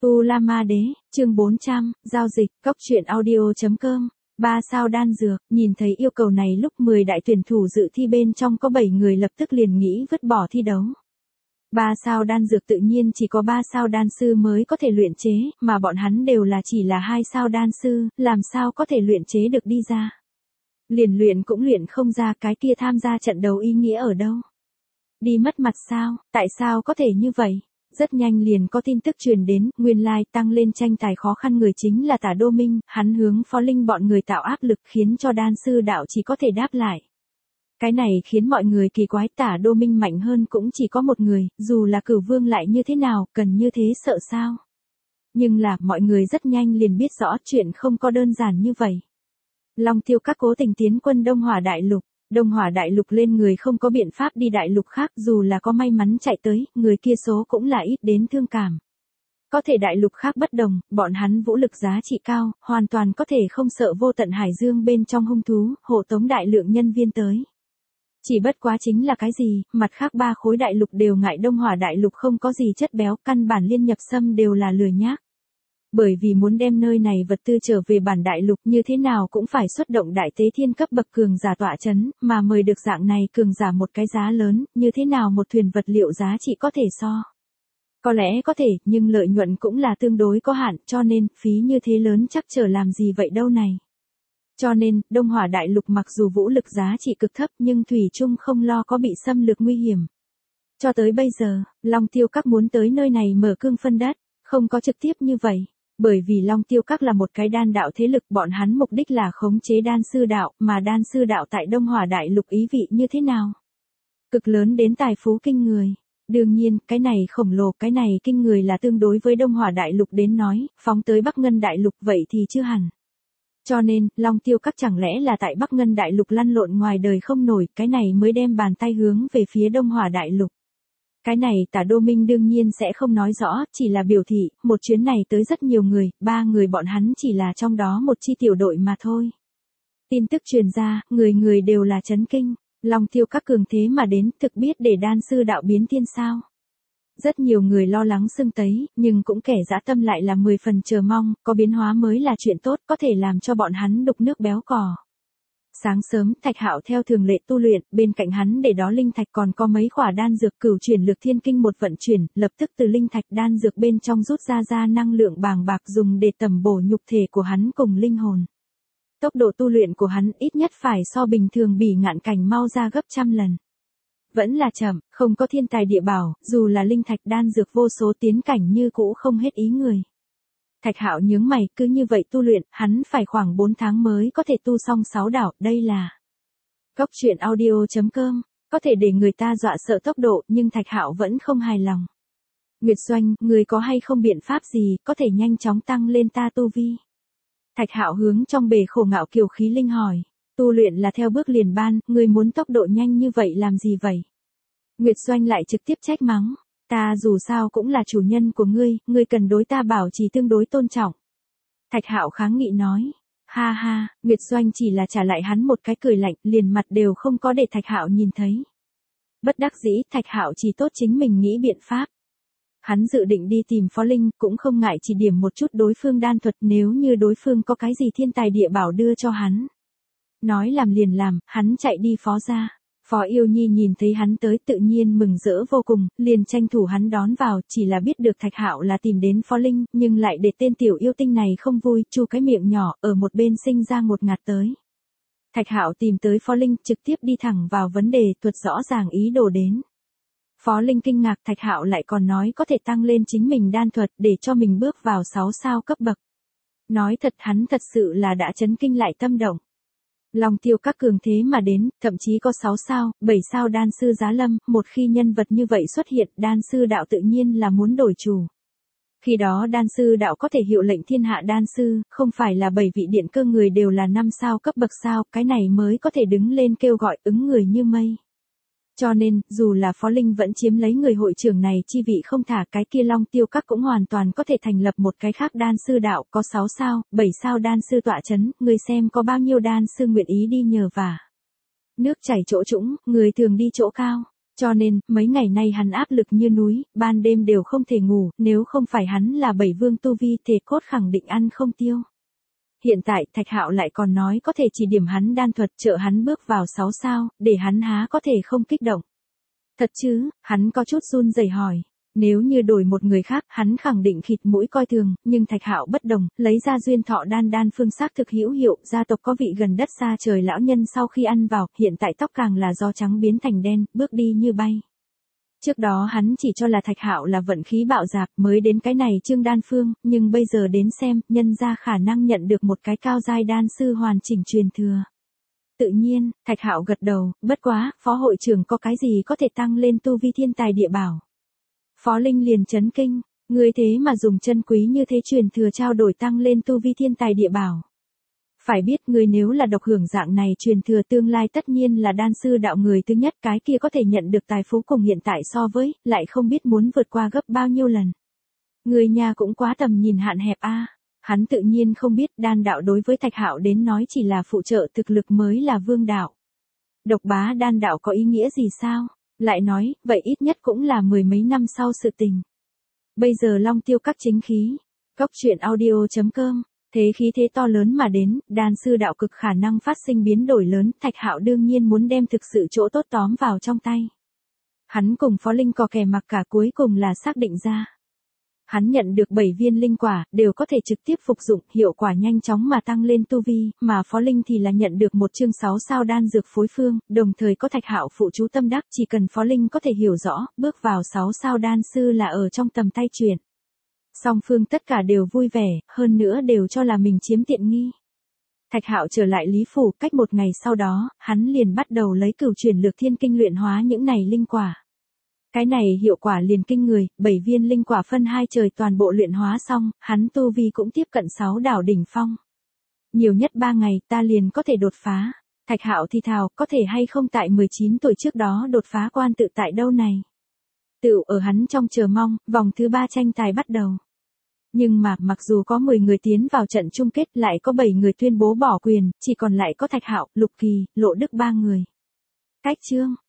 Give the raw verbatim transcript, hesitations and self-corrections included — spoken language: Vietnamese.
U La Ma Đế, chương bốn trăm, giao dịch, cốc truyện audio chấm com, ba sao đan dược, nhìn thấy yêu cầu này lúc mười đại tuyển thủ dự thi bên trong có bảy người lập tức liền nghĩ vứt bỏ thi đấu. Ba sao đan dược tự nhiên chỉ có ba sao đan sư mới có thể luyện chế, mà bọn hắn đều là chỉ là hai sao đan sư, làm sao có thể luyện chế được đi ra. Liền luyện cũng luyện không ra, cái kia tham gia trận đấu ý nghĩa ở đâu. Đi mất mặt sao, tại sao có thể như vậy? Rất nhanh liền có tin tức truyền đến, nguyên lai like, tăng lên tranh tài khó khăn người chính là Tả Đô Minh, hắn hướng Phó Linh bọn người tạo áp lực khiến cho đan sư đạo chỉ có thể đáp lại. Cái này khiến mọi người kỳ quái, Tả Đô Minh mạnh hơn cũng chỉ có một người, dù là Cửu Vương lại như thế nào, cần như thế sợ sao? Nhưng là, mọi người rất nhanh liền biết rõ chuyện không có đơn giản như vậy. Long Tiêu Các cố tình tiến quân Đông Hỏa Đại Lục. Đông Hỏa Đại Lục lên người không có biện pháp đi đại lục khác, dù là có may mắn chạy tới, người kia số cũng là ít đến thương cảm. Có thể đại lục khác bất đồng, bọn hắn vũ lực giá trị cao, hoàn toàn có thể không sợ vô tận hải dương bên trong hung thú, hộ tống đại lượng nhân viên tới. Chỉ bất quá chính là cái gì, mặt khác ba khối đại lục đều ngại Đông Hỏa Đại Lục không có gì chất béo, căn bản liên nhập xâm đều là lười nhác. Bởi vì muốn đem nơi này vật tư trở về bản đại lục như thế nào cũng phải xuất động đại tế thiên cấp bậc cường giả tọa chấn, mà mời được dạng này cường giả một cái giá lớn, như thế nào một thuyền vật liệu giá trị có thể so. Có lẽ có thể, nhưng lợi nhuận cũng là tương đối có hạn, cho nên, phí như thế lớn chắc trở làm gì vậy đâu này. Cho nên, Đông Hỏa Đại Lục mặc dù vũ lực giá trị cực thấp nhưng thủy chung không lo có bị xâm lược nguy hiểm. Cho tới bây giờ, Long Tiêu Các muốn tới nơi này mở cương phân đất, không có trực tiếp như vậy. Bởi vì Long Tiêu Các là một cái đan đạo thế lực, bọn hắn mục đích là khống chế đan sư đạo, mà đan sư đạo tại Đông Hỏa Đại Lục ý vị như thế nào? Cực lớn đến tài phú kinh người. Đương nhiên, cái này khổng lồ, cái này kinh người là tương đối với Đông Hỏa Đại Lục đến nói, phóng tới Bắc Ngân Đại Lục vậy thì chưa hẳn. Cho nên, Long Tiêu Các chẳng lẽ là tại Bắc Ngân Đại Lục lăn lộn ngoài đời không nổi, cái này mới đem bàn tay hướng về phía Đông Hỏa Đại Lục. Cái này Tả Đô Minh đương nhiên sẽ không nói rõ, chỉ là biểu thị, một chuyến này tới rất nhiều người, ba người bọn hắn chỉ là trong đó một chi tiểu đội mà thôi. Tin tức truyền ra, người người đều là chấn kinh, Long Tiêu Các cường thế mà đến, thực biết để đan sư đạo biến thiên sao. Rất nhiều người lo lắng sưng tấy, nhưng cũng kẻ dã tâm lại là mười phần chờ mong, có biến hóa mới là chuyện tốt, có thể làm cho bọn hắn đục nước béo cò. Sáng sớm, Thạch Hạo theo thường lệ tu luyện, bên cạnh hắn để đó linh thạch còn có mấy khỏa đan dược cửu chuyển lược thiên kinh một vận chuyển, lập tức từ linh thạch đan dược bên trong rút ra ra năng lượng bàng bạc dùng để tầm bổ nhục thể của hắn cùng linh hồn. Tốc độ tu luyện của hắn ít nhất phải so bình thường bỉ ngạn cảnh mau ra gấp trăm lần. Vẫn là chậm, không có thiên tài địa bảo, dù là linh thạch đan dược vô số tiến cảnh như cũ không hết ý người. Thạch Hạo nhướng mày, cứ như vậy tu luyện, hắn phải khoảng bốn tháng mới có thể tu xong sáu đảo, đây là cốc truyện audio chấm com, có thể để người ta dọa sợ tốc độ, nhưng Thạch Hạo vẫn không hài lòng. Nguyệt Doanh, người có hay không biện pháp gì, có thể nhanh chóng tăng lên ta tu vi? Thạch Hạo hướng trong bề khổ ngạo kiều khí linh hỏi, tu luyện là theo bước liền ban, người muốn tốc độ nhanh như vậy làm gì vậy? Nguyệt Doanh lại trực tiếp trách mắng. Ta dù sao cũng là chủ nhân của ngươi, ngươi cần đối ta bảo trì tương đối tôn trọng. Thạch Hạo kháng nghị nói. Ha ha, Nguyệt Doanh chỉ là trả lại hắn một cái cười lạnh, liền mặt đều không có để Thạch Hạo nhìn thấy. Bất đắc dĩ, Thạch Hạo chỉ tốt chính mình nghĩ biện pháp. Hắn dự định đi tìm Phó Linh, cũng không ngại chỉ điểm một chút đối phương đan thuật nếu như đối phương có cái gì thiên tài địa bảo đưa cho hắn. Nói làm liền làm, hắn chạy đi Phó gia. Phó Yêu Nhi nhìn thấy hắn tới tự nhiên mừng rỡ vô cùng, liền tranh thủ hắn đón vào, chỉ là biết được Thạch Hạo là tìm đến Phó Linh, nhưng lại để tên tiểu yêu tinh này không vui, chu cái miệng nhỏ, ở một bên sinh ra ngột ngạt tới. Thạch Hạo tìm tới Phó Linh, trực tiếp đi thẳng vào vấn đề, thuật rõ ràng ý đồ đến. Phó Linh kinh ngạc, Thạch Hạo lại còn nói có thể tăng lên chính mình đan thuật để cho mình bước vào sáu sao cấp bậc. Nói thật hắn thật sự là đã chấn kinh lại tâm động. Long Tiêu Các cường thế mà đến, thậm chí có sáu sao, bảy sao đan sư giá lâm, một khi nhân vật như vậy xuất hiện, đan sư đạo tự nhiên là muốn đổi chủ. Khi đó đan sư đạo có thể hiệu lệnh thiên hạ đan sư, không phải là bảy vị điện cơ người đều là năm sao cấp bậc sao, cái này mới có thể đứng lên kêu gọi ứng người như mây. Cho nên, dù là Phó Linh vẫn chiếm lấy người hội trưởng này chi vị không thả, cái kia Long Tiêu Các cũng hoàn toàn có thể thành lập một cái khác đan sư đạo, có sáu sao, bảy sao đan sư tọa chấn, người xem có bao nhiêu đan sư nguyện ý đi nhờ vả. Nước chảy chỗ trũng, người thường đi chỗ cao. Cho nên, mấy ngày nay hắn áp lực như núi, ban đêm đều không thể ngủ, nếu không phải hắn là bảy vương tu vi thể cốt khẳng định ăn không tiêu. Hiện tại, Thạch Hạo lại còn nói có thể chỉ điểm hắn đan thuật trợ hắn bước vào sáu sao, để hắn há có thể không kích động. Thật chứ, hắn có chút run rẩy hỏi. Nếu như đổi một người khác, hắn khẳng định khịt mũi coi thường, nhưng Thạch Hạo bất đồng, lấy ra duyên thọ đan đan phương xác thực hữu hiệu, gia tộc có vị gần đất xa trời lão nhân sau khi ăn vào, hiện tại tóc càng là do trắng biến thành đen, bước đi như bay. Trước đó hắn chỉ cho là Thạch Hạo là vận khí bạo dạp mới đến cái này trương đan phương, nhưng bây giờ đến xem, nhân ra khả năng nhận được một cái cao giai đan sư hoàn chỉnh truyền thừa. Tự nhiên, Thạch Hạo gật đầu, bất quá, phó hội trưởng có cái gì có thể tăng lên tu vi thiên tài địa bảo. Phó Linh liền chấn kinh, người thế mà dùng chân quý như thế truyền thừa trao đổi tăng lên tu vi thiên tài địa bảo. Phải biết người nếu là độc hưởng dạng này truyền thừa tương lai tất nhiên là đan sư đạo người thứ nhất, cái kia có thể nhận được tài phú cùng hiện tại so với, lại không biết muốn vượt qua gấp bao nhiêu lần. Người nhà cũng quá tầm nhìn hạn hẹp a. Hắn tự nhiên không biết đan đạo đối với Thạch Hạo đến nói chỉ là phụ trợ, thực lực mới là vương đạo. Độc bá đan đạo có ý nghĩa gì sao? Lại nói, vậy ít nhất cũng là mười mấy năm sau sự tình. Bây giờ Long Tiêu các chính khí. Góc truyện audio chấm com. Thế khí thế to lớn mà đến, đan sư đạo cực khả năng phát sinh biến đổi lớn, Thạch Hạo đương nhiên muốn đem thực sự chỗ tốt tóm vào trong tay. Hắn cùng Phó Linh có kè mặc cả, cuối cùng là xác định ra. Hắn nhận được bảy viên linh quả, đều có thể trực tiếp phục dụng, hiệu quả nhanh chóng mà tăng lên tu vi, mà Phó Linh thì là nhận được một chương sáu sao đan dược phối phương, đồng thời có Thạch Hạo phụ chú tâm đắc, chỉ cần Phó Linh có thể hiểu rõ, bước vào sáu sao đan sư là ở trong tầm tay chuyển. Song phương tất cả đều vui vẻ, hơn nữa đều cho là mình chiếm tiện nghi. Thạch Hạo trở lại Lý Phủ, cách một ngày sau đó, hắn liền bắt đầu lấy cửu chuyển lược thiên kinh luyện hóa những này linh quả. Cái này hiệu quả liền kinh người, bảy viên linh quả phân hai trời toàn bộ luyện hóa xong, hắn tu vi cũng tiếp cận sáu đảo đỉnh phong. Nhiều nhất ba ngày ta liền có thể đột phá. Thạch Hạo thì thào, có thể hay không tại mười chín tuổi trước đó đột phá quan tự tại đâu này. Tự ở hắn trong chờ mong, vòng thứ ba tranh tài bắt đầu. Nhưng mà, mặc dù có mười người tiến vào trận chung kết, lại có bảy người tuyên bố bỏ quyền, chỉ còn lại có Thạch Hạo, Lục Kỳ, Lộ Đức ba người. Cách chương